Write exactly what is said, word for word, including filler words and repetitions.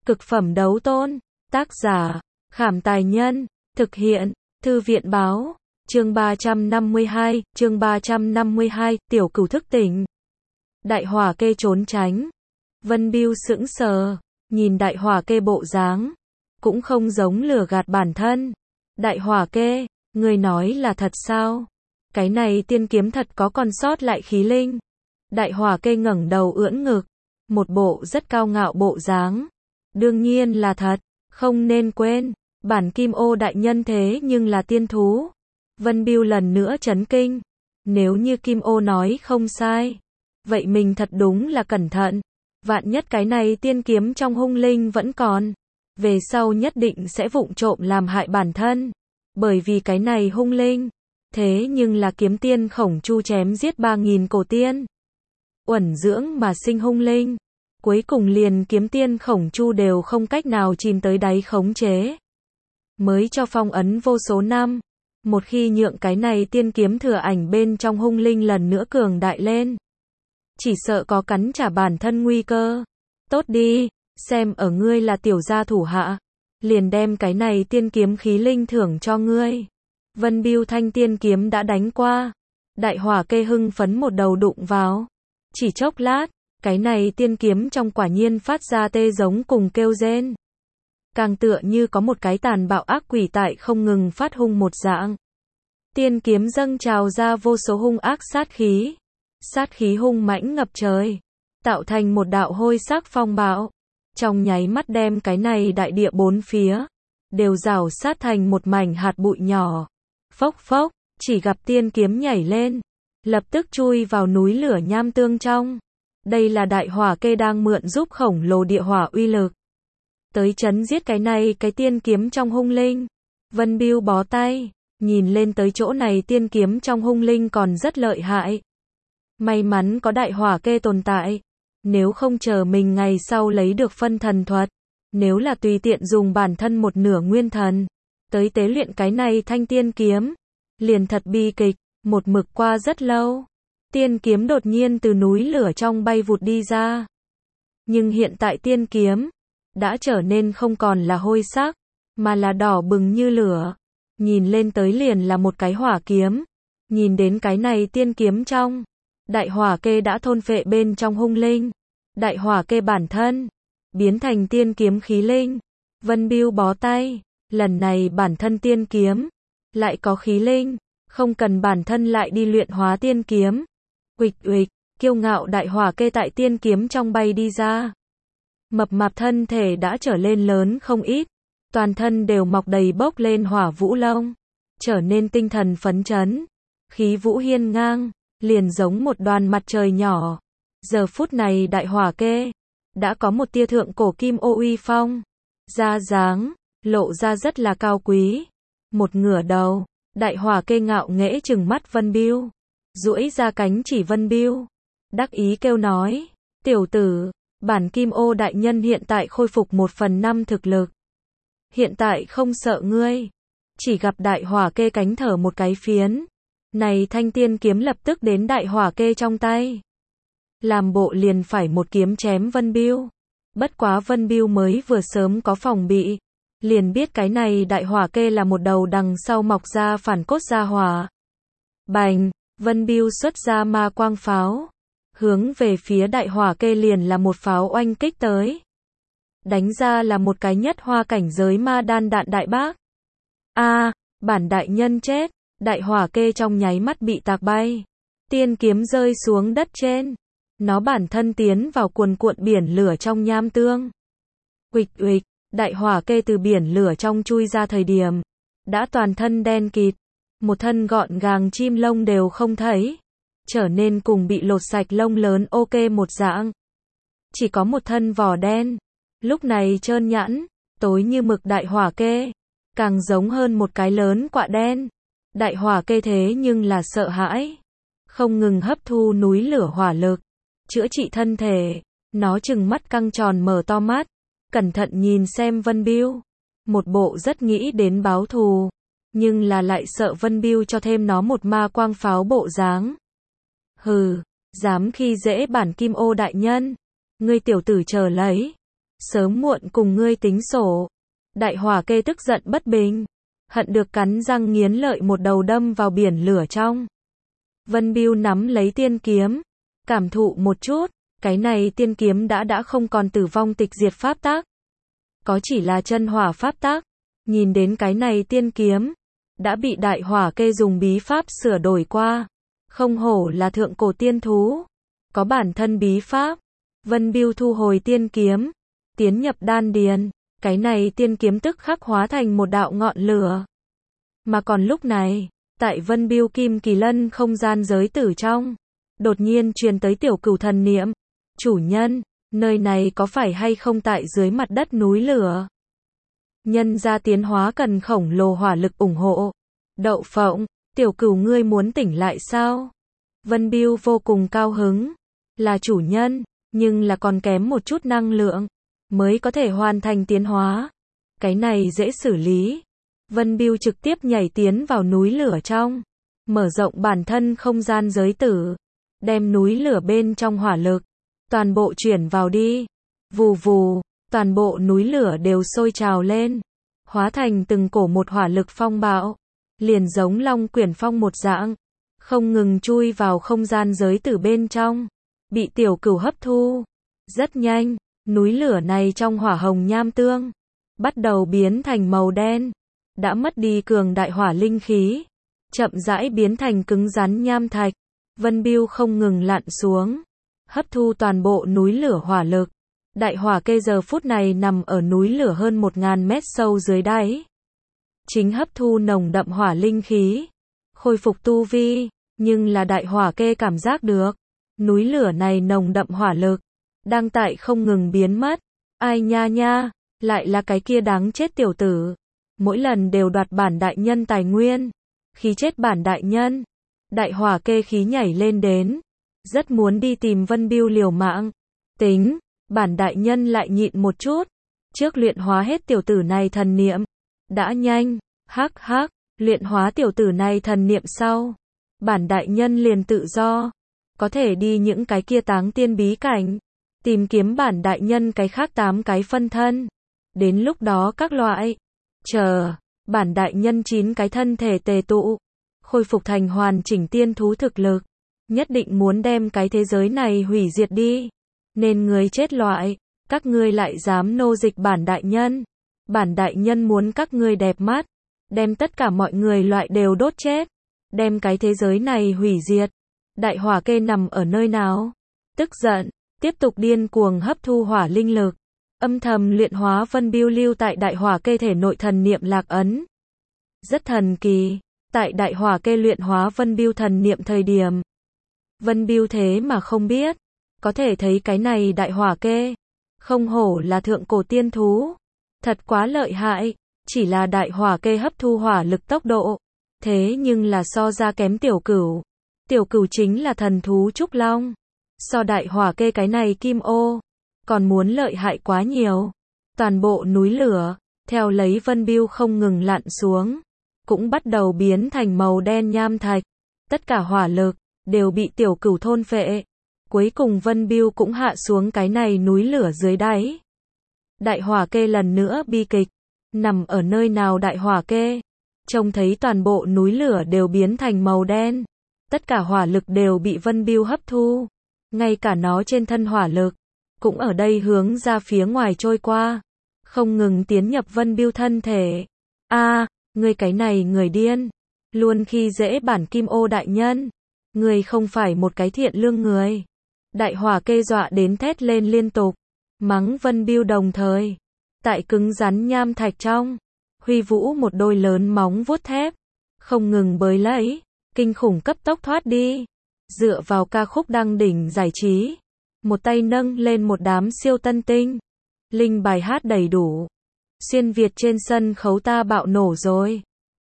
Cực phẩm đấu tôn. Tác giả, Khảm Tài Nhân. Thực hiện, Thư viện Báo. Chương ba trăm năm mươi hai, chương ba trăm năm mươi hai, Tiểu Cửu thức tỉnh. Đại hỏa kê trốn tránh. Vân Bưu sững sờ, nhìn đại hỏa kê bộ dáng, cũng không giống lừa gạt bản thân. Đại hỏa kê, người nói là thật sao? Cái này tiên kiếm thật có còn sót lại khí linh. Đại hỏa kê ngẩng đầu ưỡn ngực, một bộ rất cao ngạo bộ dáng. Đương nhiên là thật, không nên quên, bản Kim Ô đại nhân thế nhưng là tiên thú. Vân Bưu lần nữa chấn kinh, nếu như Kim Ô nói không sai, vậy mình thật đúng là cẩn thận. Vạn nhất cái này tiên kiếm trong hung linh vẫn còn, về sau nhất định sẽ vụng trộm làm hại bản thân. Bởi vì cái này hung linh, thế nhưng là kiếm tiên Khổng Chu chém giết ba nghìn cổ tiên. Uẩn dưỡng mà sinh hung linh, cuối cùng liền kiếm tiên Khổng Chu đều không cách nào chìm tới đáy khống chế. Mới cho phong ấn vô số năm, một khi nhượng cái này tiên kiếm thừa ảnh bên trong hung linh lần nữa cường đại lên, chỉ sợ có cắn trả bản thân nguy cơ. Tốt đi, xem ở ngươi là tiểu gia thủ hạ, liền đem cái này tiên kiếm khí linh thưởng cho ngươi. Vân Bưu thanh tiên kiếm đã đánh qua, đại hỏa kê hưng phấn một đầu đụng vào. Chỉ chốc lát, cái này tiên kiếm trong quả nhiên phát ra tê giống cùng kêu rên. Càng tựa như có một cái tàn bạo ác quỷ tại không ngừng phát hung một dạng. Tiên kiếm dâng trào ra vô số hung ác sát khí. Sát khí hung mãnh ngập trời, tạo thành một đạo hôi sắc phong bạo. Trong nháy mắt đem cái này đại địa bốn phía, đều rào sát thành một mảnh hạt bụi nhỏ. Phốc phốc, chỉ gặp tiên kiếm nhảy lên, lập tức chui vào núi lửa nham tương trong. Đây là đại hỏa kê đang mượn giúp khổng lồ địa hỏa uy lực, tới chấn giết cái này cái tiên kiếm trong hung linh. Vân Bưu bó tay, nhìn lên tới chỗ này tiên kiếm trong hung linh còn rất lợi hại. May mắn có đại hỏa kê tồn tại, nếu không chờ mình ngày sau lấy được phân thần thuật, nếu là tùy tiện dùng bản thân một nửa nguyên thần, tới tế luyện cái này thanh tiên kiếm, liền thật bi kịch. Một mực qua rất lâu, tiên kiếm đột nhiên từ núi lửa trong bay vụt đi ra. Nhưng hiện tại tiên kiếm đã trở nên không còn là hôi sắc, mà là đỏ bừng như lửa. Nhìn lên tới liền là một cái hỏa kiếm. Nhìn đến cái này tiên kiếm trong, đại hỏa kê đã thôn phệ bên trong hung linh. Đại hỏa kê bản thân biến thành tiên kiếm khí linh. Vân Bưu bó tay, lần này bản thân tiên kiếm lại có khí linh, không cần bản thân lại đi luyện hóa tiên kiếm. Uịch uịch, kiêu ngạo đại hỏa kê tại tiên kiếm trong bay đi ra. Mập mạp thân thể đã trở lên lớn không ít, toàn thân đều mọc đầy bốc lên hỏa vũ lông, trở nên tinh thần phấn chấn, khí vũ hiên ngang, liền giống một đoàn mặt trời nhỏ. Giờ phút này đại hỏa kê đã có một tia thượng cổ kim ô uy phong, da dáng lộ ra rất là cao quý. Một ngửa đầu, đại hỏa kê ngạo nghễ trừng mắt Vân Bưu, duỗi ra cánh chỉ Vân Bưu, đắc ý kêu nói: "Tiểu tử, bản Kim Ô đại nhân hiện tại khôi phục một phần năm thực lực, hiện tại không sợ ngươi." Chỉ gặp đại hỏa kê cánh thở một cái phiến, này thanh tiên kiếm lập tức đến đại hỏa kê trong tay, làm bộ liền phải một kiếm chém Vân Bưu. Bất quá Vân Bưu mới vừa sớm có phòng bị, liền biết cái này đại hỏa kê là một đầu đằng sau mọc ra phản cốt gia hỏa. Bành, Vân Bưu xuất ra ma quang pháo, hướng về phía đại hỏa kê liền là một pháo oanh kích tới. Đánh ra là một cái nhất hoa cảnh giới ma đan đạn đại bác. A, bản đại nhân chết, đại hỏa kê trong nháy mắt bị tạc bay. Tiên kiếm rơi xuống đất trên, nó bản thân tiến vào cuồn cuộn biển lửa trong nham tương. Uịch uịch, đại hỏa kê từ biển lửa trong chui ra thời điểm, đã toàn thân đen kịt, một thân gọn gàng chim lông đều không thấy, trở nên cùng bị lột sạch lông lớn ok một dạng. Chỉ có một thân vỏ đen, lúc này trơn nhẵn, tối như mực đại hỏa kê, càng giống hơn một cái lớn quạ đen. Đại hỏa kê thế nhưng là sợ hãi, không ngừng hấp thu núi lửa hỏa lực, chữa trị thân thể. Nó trừng mắt căng tròn mở to mắt, cẩn thận nhìn xem Vân Bưu, một bộ rất nghĩ đến báo thù, nhưng là lại sợ Vân Bưu cho thêm nó một ma quang pháo bộ dáng. Hừ, dám khi dễ bản Kim Ô đại nhân, ngươi tiểu tử chờ lấy. sớm muộn cùng ngươi tính sổ. Đại hỏa kê tức giận bất bình, hận được cắn răng nghiến lợi một đầu đâm vào biển lửa trong. Vân Bưu nắm lấy tiên kiếm, cảm thụ một chút, cái này tiên kiếm đã đã không còn tử vong tịch diệt pháp tắc, có chỉ là chân hỏa pháp tắc. Nhìn đến cái này tiên kiếm, đã bị đại hỏa kê dùng bí pháp sửa đổi qua, không hổ là thượng cổ tiên thú, có bản thân bí pháp. Vân Bưu thu hồi tiên kiếm, tiến nhập đan điền, cái này tiên kiếm tức khắc hóa thành một đạo ngọn lửa. Mà còn lúc này, tại Vân Bưu Kim Kỳ Lân không gian giới tử trong, đột nhiên truyền tới tiểu cửu thần niệm, chủ nhân, nơi này có phải hay không tại dưới mặt đất núi lửa? Nhân ra tiến hóa cần khổng lồ hỏa lực ủng hộ. Đậu phộng, tiểu cửu ngươi muốn tỉnh lại sao? Vân Bưu vô cùng cao hứng, là chủ nhân, nhưng là còn kém một chút năng lượng, mới có thể hoàn thành tiến hóa. Cái này dễ xử lý. Vân Bưu trực tiếp nhảy tiến vào núi lửa trong, mở rộng bản thân không gian giới tử, đem núi lửa bên trong hỏa lực, toàn bộ chuyển vào đi. Vù vù, toàn bộ núi lửa đều sôi trào lên, hóa thành từng cổ một hỏa lực phong bạo, liền giống long quyển phong một dạng, không ngừng chui vào không gian giới tử bên trong, bị tiểu cửu hấp thu. Rất nhanh, núi lửa này trong hỏa hồng nham tương, bắt đầu biến thành màu đen, đã mất đi cường đại hỏa linh khí, chậm rãi biến thành cứng rắn nham thạch. Vân Bưu không ngừng lặn xuống, hấp thu toàn bộ núi lửa hỏa lực. Đại hỏa kê giờ phút này nằm ở núi lửa hơn một ngàn mét sâu dưới đáy, chính hấp thu nồng đậm hỏa linh khí, khôi phục tu vi, nhưng là đại hỏa kê cảm giác được, núi lửa này nồng đậm hỏa lực, đang tại không ngừng biến mất. Ai nha nha, lại là cái kia đáng chết tiểu tử, mỗi lần đều đoạt bản đại nhân tài nguyên, khí chết bản đại nhân. Đại hỏa kê khí nhảy lên đến, rất muốn đi tìm Vân Bưu liều mạng. Tính, bản đại nhân lại nhịn một chút, trước luyện hóa hết tiểu tử này thần niệm. Đã nhanh, hắc hắc, luyện hóa tiểu tử này thần niệm sau, bản đại nhân liền tự do, có thể đi những cái kia táng tiên bí cảnh, tìm kiếm bản đại nhân cái khác tám cái phân thân. Đến lúc đó các loại, chờ, bản đại nhân chín cái thân thể tề tụ, khôi phục thành hoàn chỉnh tiên thú thực lực, nhất định muốn đem cái thế giới này hủy diệt đi. Nên người chết loại, các ngươi lại dám nô dịch bản đại nhân. Bản đại nhân muốn các ngươi đẹp mắt, đem tất cả mọi người loại đều đốt chết, đem cái thế giới này hủy diệt. Đại hỏa kê nằm ở nơi nào? Tức giận, tiếp tục điên cuồng hấp thu hỏa linh lực, âm thầm luyện hóa Vân Bưu lưu tại đại hỏa kê thể nội thần niệm lạc ấn. Rất thần kỳ, tại đại hỏa kê luyện hóa Vân Bưu thần niệm thời điểm, Vân Bưu thế mà không biết, có thể thấy cái này đại hỏa kê, không hổ là thượng cổ tiên thú, thật quá lợi hại. Chỉ là đại hỏa kê hấp thu hỏa lực tốc độ, thế nhưng là so ra kém tiểu cửu. Tiểu cửu chính là thần thú trúc long, so đại hỏa kê cái này kim ô, còn muốn lợi hại quá nhiều. Toàn bộ núi lửa, theo lấy Vân Bưu không ngừng lặn xuống, cũng bắt đầu biến thành màu đen nham thạch. Tất cả hỏa lực, đều bị tiểu cửu thôn phệ. Cuối cùng Vân Bưu cũng hạ xuống cái này núi lửa dưới đáy. Đại hỏa kê lần nữa bi kịch, nằm ở nơi nào đại hỏa kê, trông thấy toàn bộ núi lửa đều biến thành màu đen. Tất cả hỏa lực đều bị Vân Bưu hấp thu, ngay cả nó trên thân hỏa lực, cũng ở đây hướng ra phía ngoài trôi qua, không ngừng tiến nhập Vân Bưu thân thể. A, à, ngươi cái này người điên, luôn khi dễ bản kim ô đại nhân, ngươi không phải một cái thiện lương người. Đại hỏa kê dọa đến thét lên liên tục, mắng Vân Bưu đồng thời, tại cứng rắn nham thạch trong, huy vũ một đôi lớn móng vuốt thép, không ngừng bới lẫy, kinh khủng cấp tốc thoát đi. Dựa vào ca khúc đăng đỉnh giải trí, một tay nâng lên một đám siêu tân tinh, linh bài hát đầy đủ. Xuyên Việt trên sân khấu ta bạo nổ rồi.